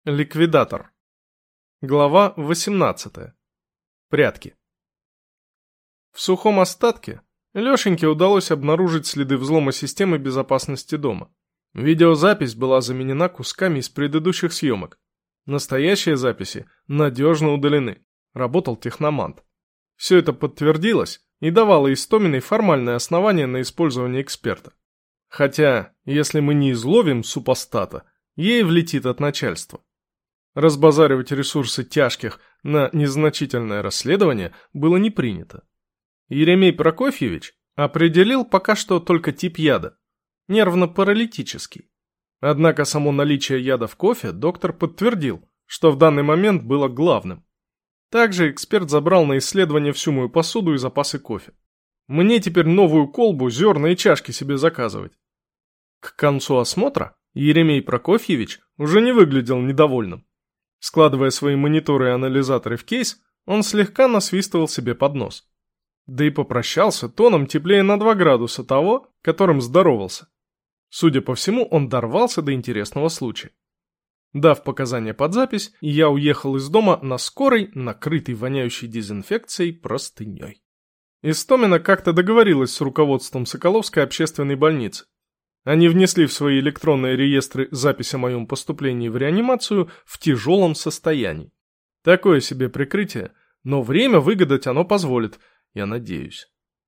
Ликвидатор. Глава 18. Прятки. В сухом остатке Лешеньке удалось обнаружить следы взлома системы безопасности дома. Видеозапись была заменена кусками из предыдущих съемок. Настоящие записи надежно удалены. Работал техномант. Все это подтвердилось и давало Истоминой формальное основание на использование эксперта. Хотя, если мы не изловим супостата, ей влетит от начальства. Разбазаривать ресурсы тяжких на незначительное расследование было не принято. Еремей Прокофьевич определил пока что только тип яда – нервно-паралитический. Однако само наличие яда в кофе доктор подтвердил, что в данный момент было главным. Также эксперт забрал на исследование всю мою посуду и запасы кофе. Мне теперь новую колбу, зерна и чашки себе заказывать. К концу осмотра Еремей Прокофьевич уже не выглядел недовольным. Складывая свои мониторы и анализаторы в кейс, он слегка насвистывал себе под нос. Да и попрощался тоном теплее на 2 градуса того, которым здоровался. Судя по всему, он дорвался до интересного случая. Дав показания под запись, я уехал из дома на скорой, накрытой воняющей дезинфекцией простыней. Истомина как-то договорилась с руководством Соколовской общественной больницы. Они внесли в свои электронные реестры запись о моем поступлении в реанимацию в тяжелом состоянии. Такое себе прикрытие, но время выгадать оно позволит, я надеюсь.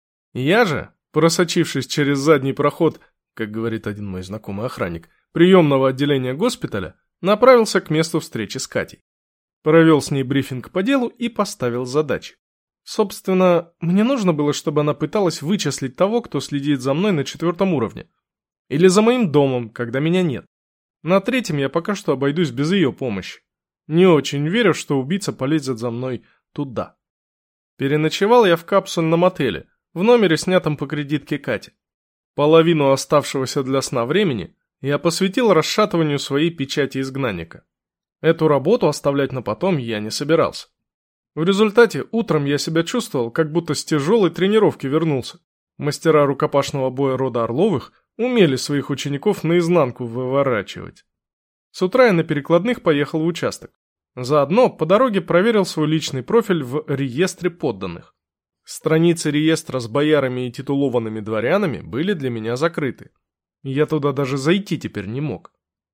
Я же, просочившись через задний проход, как говорит один мой знакомый охранник, приемного отделения госпиталя, направился к месту встречи с Катей. Провел с ней брифинг по делу и поставил задачи. Собственно, мне нужно было, чтобы она пыталась вычислить того, кто следит за мной на 4-м уровне. Или за моим домом, когда меня нет. На 3-м я пока что обойдусь без ее помощи. Не очень верю, что убийца полезет за мной туда. Переночевал я в капсульном отеле, в номере, снятом по кредитке Кати. Половину оставшегося для сна времени я посвятил расшатыванию своей печати изгнанника. Эту работу оставлять на потом я не собирался. В результате утром я себя чувствовал, как будто с тяжелой тренировки вернулся. Мастера рукопашного боя рода Орловых умели своих учеников наизнанку выворачивать. С утра я на перекладных поехал в участок. Заодно по дороге проверил свой личный профиль в реестре подданных. Страницы реестра с боярами и титулованными дворянами были для меня закрыты. Я туда даже зайти теперь не мог.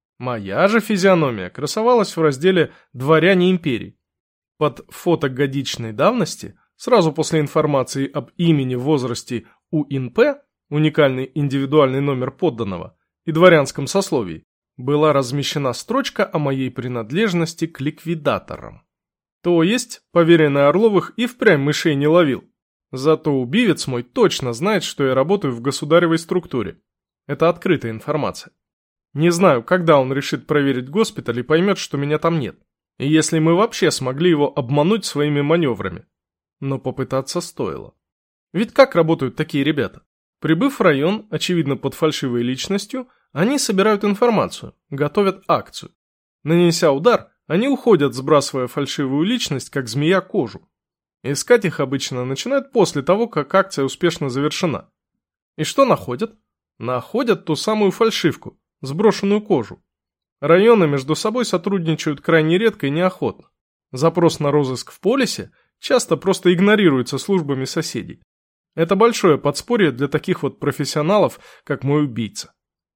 Моя же физиономия красовалась в разделе «Дворяне империи». Под фото годичной давности, сразу после информации об имени, возрасте УНП, уникальный индивидуальный номер подданного, и дворянском сословии, была размещена строчка о моей принадлежности к ликвидаторам. То есть, поверенный Орловых и впрямь мышей не ловил. Зато убивец мой точно знает, что я работаю в государевой структуре. Это открытая информация. Не знаю, когда он решит проверить госпиталь и поймет, что меня там нет. И если мы вообще смогли его обмануть своими маневрами. Но попытаться стоило. Ведь как работают такие ребята? Прибыв в район, очевидно под фальшивой личностью, они собирают информацию, готовят акцию. Нанеся удар, они уходят, сбрасывая фальшивую личность, как змея кожу. Искать их обычно начинают после того, как акция успешно завершена. И что находят? Находят ту самую фальшивку, сброшенную кожу. Районы между собой сотрудничают крайне редко и неохотно. Запрос на розыск в полисе часто просто игнорируется службами соседей. Это большое подспорье для таких вот профессионалов, как мой убийца.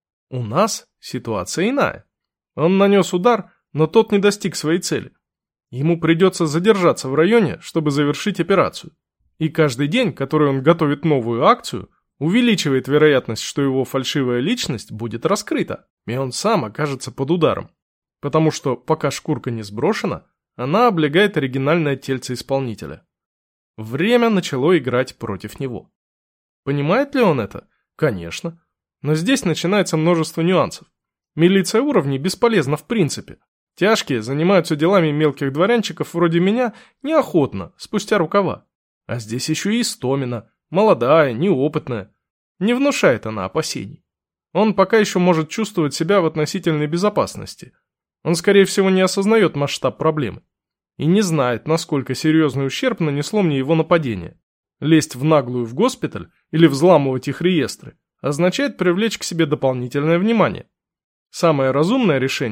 У нас ситуация иная. Он нанес удар, но тот не достиг своей цели. Ему придется задержаться в районе, чтобы завершить операцию. И каждый день, который он готовит новую акцию, увеличивает вероятность, что его фальшивая личность будет раскрыта, и он сам окажется под ударом. Потому что пока шкурка не сброшена, она облегает оригинальное тельце исполнителя. Время начало играть против него. Понимает ли он это? Конечно. Но здесь начинается множество нюансов. Милиция уровней бесполезна в принципе. Тяжкие занимаются делами мелких дворянчиков вроде меня неохотно, спустя рукава. А здесь еще и Истомина, молодая, неопытная. Не внушает она опасений. Он пока еще может чувствовать себя в относительной безопасности. Он, скорее всего, не осознает масштаб проблемы. И не знает, насколько серьезный ущерб нанесло мне его нападение. Лезть в наглую в госпиталь или взламывать их реестры означает привлечь к себе дополнительное внимание. Самое разумное решение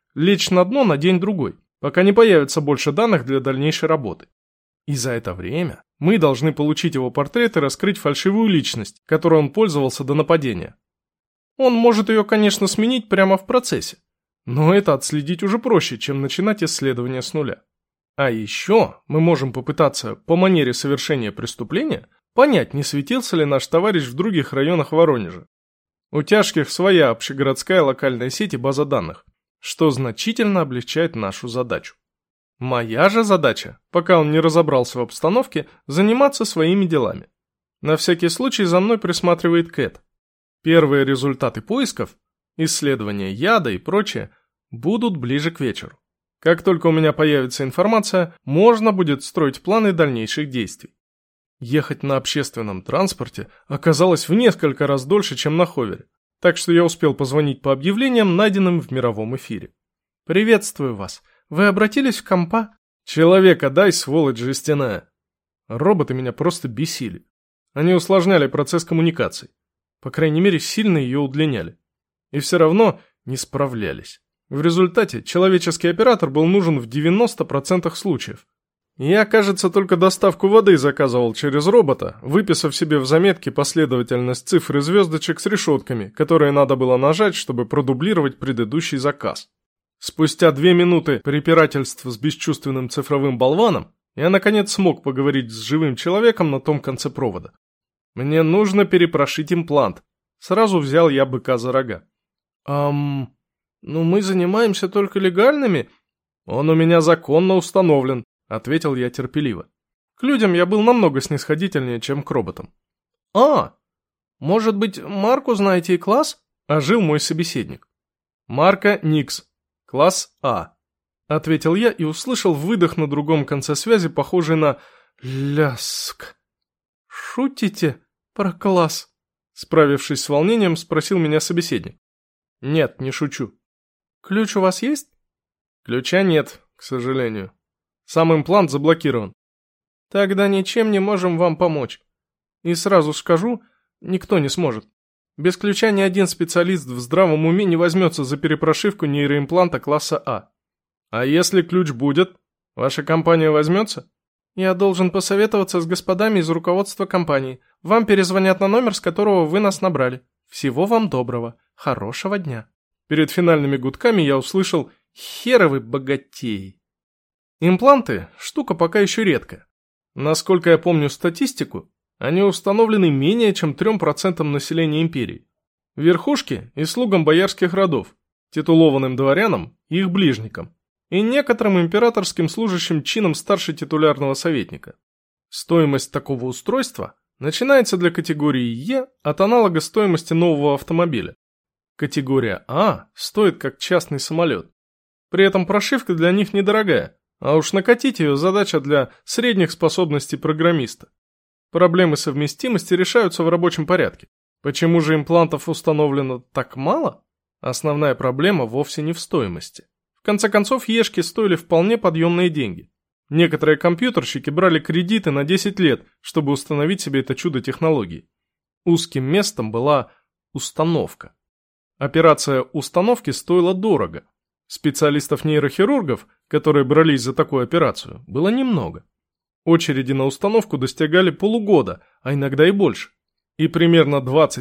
лечь на дно на день-другой, пока не появится больше данных для дальнейшей работы. И за это время мы должны получить его портрет и раскрыть фальшивую личность, которой он пользовался до нападения. Он может ее, конечно, сменить прямо в процессе, но это отследить уже проще, чем начинать исследование с нуля. А еще мы можем попытаться, по манере совершения преступления, понять, не светился ли наш товарищ в других районах Воронежа. У тяжких своя общегородская локальная сеть и база данных, что значительно облегчает нашу задачу. Моя же задача, пока он не разобрался в обстановке, заниматься своими делами. На всякий случай за мной присматривает Кэт. Первые результаты поисков, исследования яда и прочее, будут ближе к вечеру. Как только у меня появится информация, можно будет строить планы дальнейших действий. Ехать на общественном транспорте оказалось в несколько раз дольше, чем на ховере, так что я успел позвонить по объявлениям, найденным в мировом эфире. «Приветствую вас. Вы обратились в компа?» «Человека дай, сволочь жестяная!» Роботы меня просто бесили. Они усложняли процесс коммуникаций. По крайней мере, сильно ее удлиняли. И все равно не справлялись. В результате человеческий оператор был нужен в 90% случаев. Я, кажется, только доставку воды заказывал через робота, выписав себе в заметке последовательность цифр и звездочек с решетками, которые надо было нажать, чтобы продублировать предыдущий заказ. Спустя 2 минуты препирательств с бесчувственным цифровым болваном, я наконец смог поговорить с живым человеком на том конце провода. Мне нужно перепрошить имплант. Сразу взял я быка за рога. Ну мы занимаемся только легальными. Он у меня законно установлен, ответил я терпеливо. К людям я был намного снисходительнее, чем к роботам. Может быть, марку знаете и класс? Ожил мой собеседник. Марка Никс. Класс А. Ответил я и услышал выдох на другом конце связи, похожий на ляск. «Шутите про класс?» Справившись с волнением, спросил меня собеседник. «Нет, не шучу». «Ключ у вас есть?» «Ключа нет, к сожалению. Сам имплант заблокирован». «Тогда ничем не можем вам помочь. И сразу скажу, никто не сможет. Без ключа ни один специалист в здравом уме не возьмется за перепрошивку нейроимпланта класса А. А если ключ будет, ваша компания возьмется?» «Я должен посоветоваться с господами из руководства компании. Вам перезвонят на номер, с которого вы нас набрали. Всего вам доброго. Хорошего дня». Перед финальными гудками я услышал «Херовы богатеи». Импланты – штука пока еще редкая. Насколько я помню статистику, они установлены менее чем 3% населения империи. Верхушке и слугам боярских родов, титулованным дворянам и их ближникам, и некоторым императорским служащим чинам старше титулярного советника. Стоимость такого устройства начинается для категории Е от аналога стоимости нового автомобиля. Категория А стоит как частный самолет. При этом прошивка для них недорогая, а уж накатить ее задача для средних способностей программиста. Проблемы совместимости решаются в рабочем порядке. Почему же имплантов установлено так мало? Основная проблема вовсе не в стоимости. В конце концов, ешки стоили вполне подъемные деньги. Некоторые компьютерщики брали кредиты на 10 лет, чтобы установить себе это чудо технологии. Узким местом была установка. Операция установки стоила дорого. Специалистов-нейрохирургов, которые брались за такую операцию, было немного. Очереди на установку достигали полугода, а иногда и больше. И примерно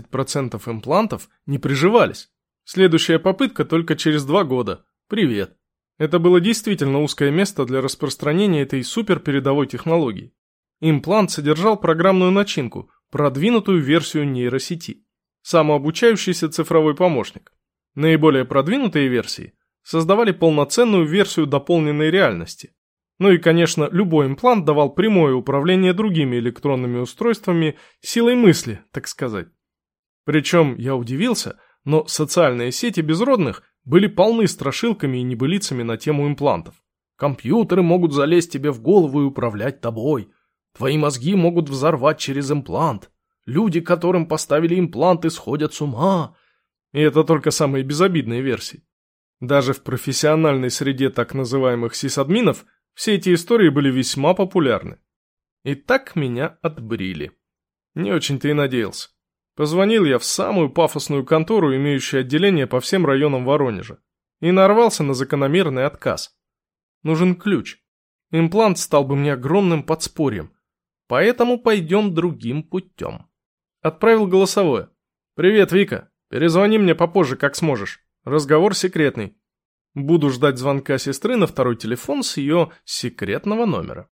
20% имплантов не приживались. Следующая попытка только через 2 года. Привет. Это было действительно узкое место для распространения этой суперпередовой технологии. Имплант содержал программную начинку, продвинутую версию нейросети. Самообучающийся цифровой помощник. Наиболее продвинутые версии создавали полноценную версию дополненной реальности. Ну и, конечно, любой имплант давал прямое управление другими электронными устройствами силой мысли, так сказать. Причем, я удивился, но социальные сети безродных были полны страшилками и небылицами на тему имплантов. Компьютеры могут залезть тебе в голову и управлять тобой. Твои мозги могут взорвать через имплант. Люди, которым поставили импланты, сходят с ума. И это только самые безобидные версии. Даже в профессиональной среде так называемых сисадминов все эти истории были весьма популярны. И так меня отбрили. Не очень-то и надеялся. Позвонил я в самую пафосную контору, имеющую отделение по всем районам Воронежа. и нарвался на закономерный отказ. Нужен ключ. Имплант стал бы мне огромным подспорьем. Поэтому пойдем другим путем. Отправил голосовое. «Привет, Вика. Перезвони мне попозже, как сможешь. Разговор секретный. Буду ждать звонка сестры на второй телефон с ее секретного номера».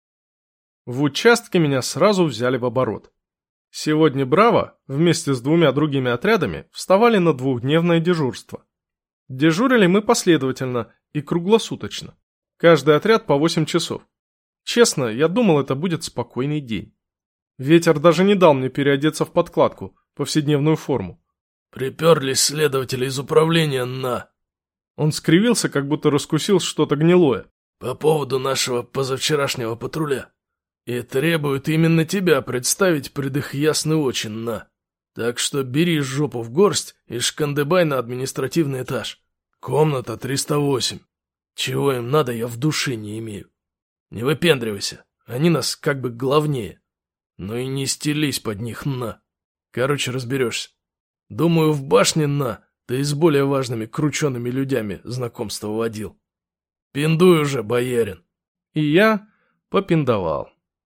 В участке меня сразу взяли в оборот. Сегодня «Браво» вместе с 2 другими отрядами вставали на 2-дневное дежурство. Дежурили мы последовательно и круглосуточно. Каждый отряд по 8 часов. Честно, я думал, это будет спокойный день. Ветер даже не дал мне переодеться в подкладку, повседневную форму. «Приперлись следователи из управления на...» Он скривился, как будто раскусил что-то гнилое. «По поводу нашего позавчерашнего патруля. И требуют именно тебя представить пред их ясные очи на. Так что бери жопу в горсть и шкандыбай на административный этаж. Комната 308. Чего им надо, я в душе не имею. Не выпендривайся, они нас как бы главнее. Но и не стелись под них на. Короче, разберешься. Думаю, в башне на ты и с более важными кручеными людьми знакомство водил. Пиндуй уже, боярин». И я попиндовал.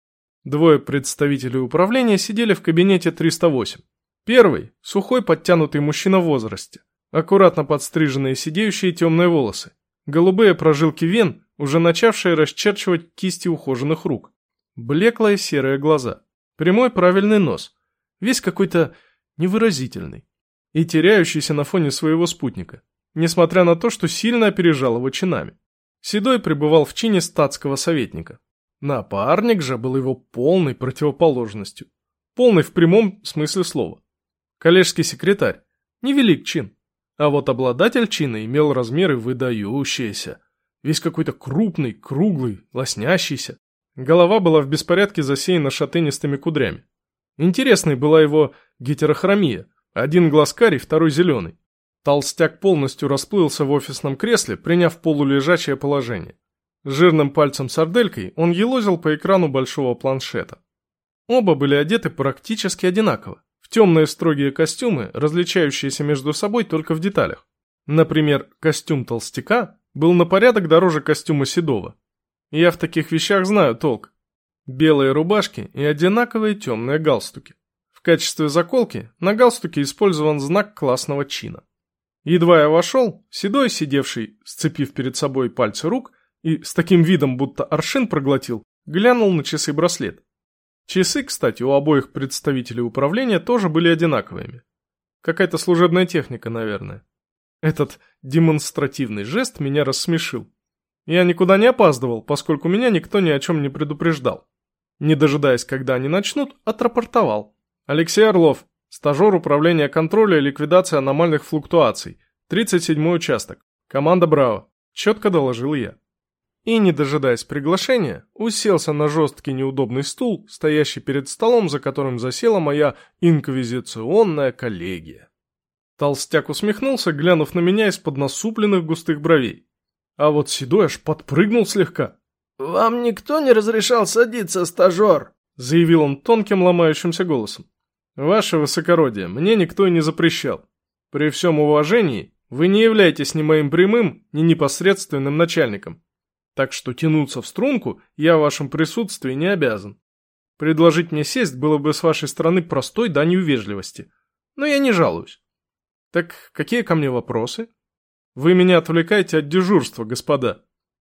2 представителей управления сидели в кабинете 308. Первый – сухой подтянутый мужчина в возрасте. Аккуратно подстриженные сидеющие темные волосы. Голубые прожилки вен, уже начавшие расчерчивать кисти ухоженных рук. Блеклые серые глаза. Прямой правильный нос. Весь какой-то невыразительный. И теряющийся на фоне своего спутника. Несмотря на то, что сильно опережал его чинами. Седой пребывал в чине статского советника. Напарник же был его полной противоположностью. Полный в прямом смысле слова. Коллежский секретарь. Невелик чин. А вот обладатель чина имел размеры выдающиеся. Весь какой-то крупный, круглый, лоснящийся. Голова была в беспорядке засеяна шатенистыми кудрями. Интересной была его гетерохромия. Один глаз карий, второй зеленый. Толстяк полностью расплылся в офисном кресле, приняв полулежачее положение. Жирным пальцем-сарделькой он елозил по экрану большого планшета. Оба были одеты практически одинаково, в темные строгие костюмы, различающиеся между собой только в деталях. Например, костюм толстяка был на порядок дороже костюма седого. Я в таких вещах знаю толк. Белые рубашки и одинаковые темные галстуки. В качестве заколки на галстуке использован знак классного чина. Едва я вошел, седой, сидевший, сцепив перед собой пальцы рук, и с таким видом, будто аршин проглотил, глянул на часы-браслет. Часы, кстати, у обоих представителей управления тоже были одинаковыми. Какая-то служебная техника, наверное. Этот демонстративный жест меня рассмешил. Я никуда не опаздывал, поскольку меня никто ни о чем не предупреждал. Не дожидаясь, когда они начнут, отрапортовал. Алексей Орлов, стажер управления контроля и ликвидации аномальных флуктуаций, 37-й участок, команда «Браво», четко доложил я. И, не дожидаясь приглашения, уселся на жесткий неудобный стул, стоящий перед столом, за которым засела моя инквизиционная коллегия. Толстяк усмехнулся, глянув на меня из-под насупленных густых бровей. А вот седой аж подпрыгнул слегка. «Вам никто не разрешал садиться, стажер?» — заявил он тонким ломающимся голосом. «Ваше высокородие, мне никто и не запрещал. При всем уважении, вы не являетесь ни моим прямым, ни непосредственным начальником. Так что тянуться в струнку я в вашем присутствии не обязан. Предложить мне сесть было бы с вашей стороны простой данью вежливости. Но я не жалуюсь. Так какие ко мне вопросы? Вы меня отвлекаете от дежурства, господа».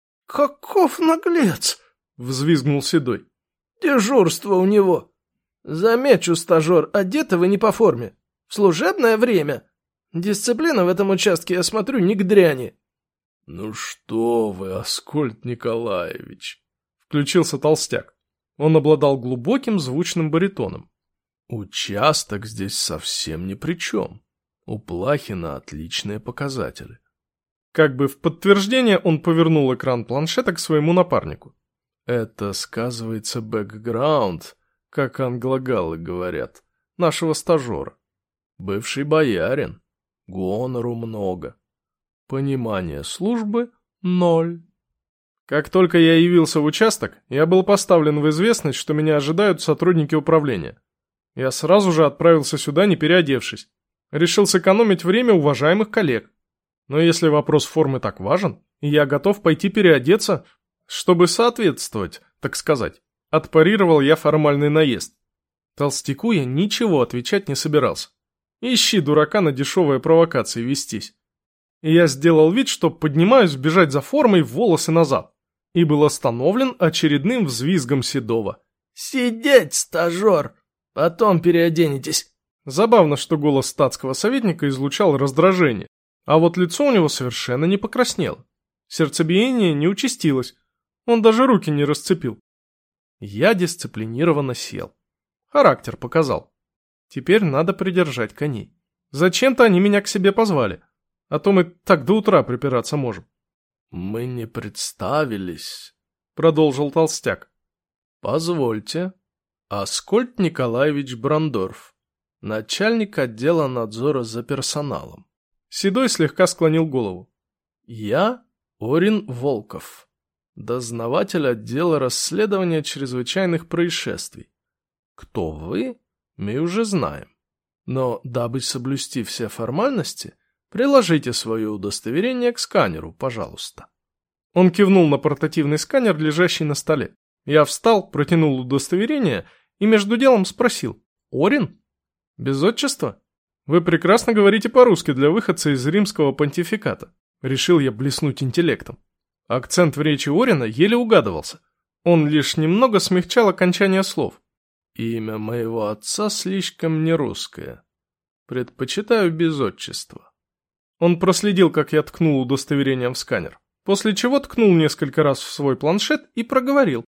«Каков наглец!» — взвизгнул седой. «Дежурство у него. Замечу, стажер, одеты вы не по форме. В служебное время. Дисциплина в этом участке, я смотрю, не к дряни». «Ну что вы, Аскольд Николаевич!» — включился толстяк. Он обладал глубоким звучным баритоном. «Участок здесь совсем ни при чем. У Плахина отличные показатели». Как бы в подтверждение он повернул экран планшета к своему напарнику. «Это сказывается бэкграунд, как англогаллы говорят, нашего стажера. Бывший боярин, гонору много. Понимание службы — 0. Как только я явился в участок, я был поставлен в известность, что меня ожидают сотрудники управления. Я сразу же отправился сюда, не переодевшись. Решил сэкономить время уважаемых коллег. Но если вопрос формы так важен, я готов пойти переодеться, чтобы соответствовать, так сказать. Отпарировал я формальный наезд. Толстяку я ничего отвечать не собирался. Ищи дурака на дешевые провокации вестись. И я сделал вид, что поднимаюсь бежать за формой волосы назад. И был остановлен очередным взвизгом Седова. «Сидеть, стажер! Потом переоденетесь!» Забавно, что голос статского советника излучал раздражение, а вот лицо у него совершенно не покраснело. Сердцебиение не участилось, он даже руки не расцепил. Я дисциплинированно сел. Характер показал. Теперь надо придержать коней. Зачем-то они меня к себе позвали, а то мы так до утра припираться можем. «Мы не представились», — продолжил толстяк. «Позвольте, Аскольд Николаевич Брандорф, начальник отдела надзора за персоналом». Седой слегка склонил голову. «Я Орин Волков, дознаватель отдела расследования чрезвычайных происшествий. Кто вы, мы уже знаем. Но, дабы соблюсти все формальности, приложите свое удостоверение к сканеру, пожалуйста». Он кивнул на портативный сканер, лежащий на столе. Я встал, протянул удостоверение и между делом спросил. «Орин? Без отчества? Вы прекрасно говорите по-русски для выходца из римского понтификата». Решил я блеснуть интеллектом. Акцент в речи Орина еле угадывался. Он лишь немного смягчал окончание слов. «Имя моего отца слишком не русское. Предпочитаю без отчества». Он проследил, как я ткнул удостоверением в сканер, после чего ткнул несколько раз в свой планшет и проговорил.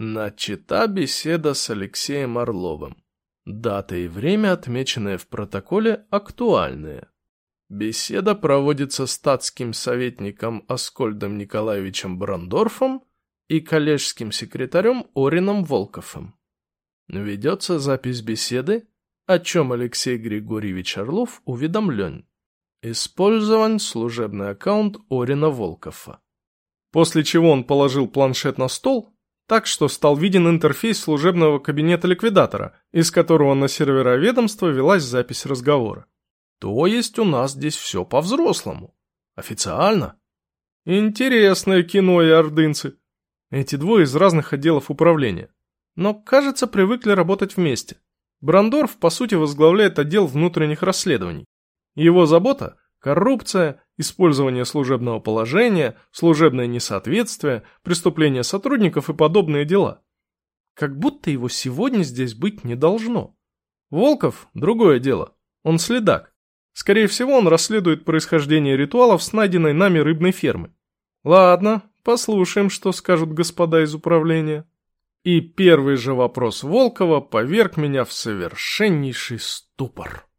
Начата беседа с Алексеем Орловым. Дата и время, отмеченные в протоколе, актуальные. Беседа проводится статским советником Аскольдом Николаевичем Брандорфом и коллежским секретарем Орином Волковым. Ведется запись беседы, о чем Алексей Григорьевич Орлов уведомлен. Использован служебный аккаунт Орина Волкова. После чего он положил планшет на стол, так что стал виден интерфейс служебного кабинета ликвидатора, из которого на сервера ведомства велась запись разговора. То есть у нас здесь все по-взрослому. Официально. Интересное кино и ордынцы. Эти двое из разных отделов управления. Но, кажется, привыкли работать вместе. Брандорф, по сути, возглавляет отдел внутренних расследований. Его забота – коррупция, использование служебного положения, служебное несоответствие, преступления сотрудников и подобные дела. Как будто его сегодня здесь быть не должно. Волков – другое дело. Он следак. Скорее всего, он расследует происхождение ритуалов с найденной нами рыбной фермы. Ладно, послушаем, что скажут господа из управления. И первый же вопрос Волкова поверг меня в совершеннейший ступор.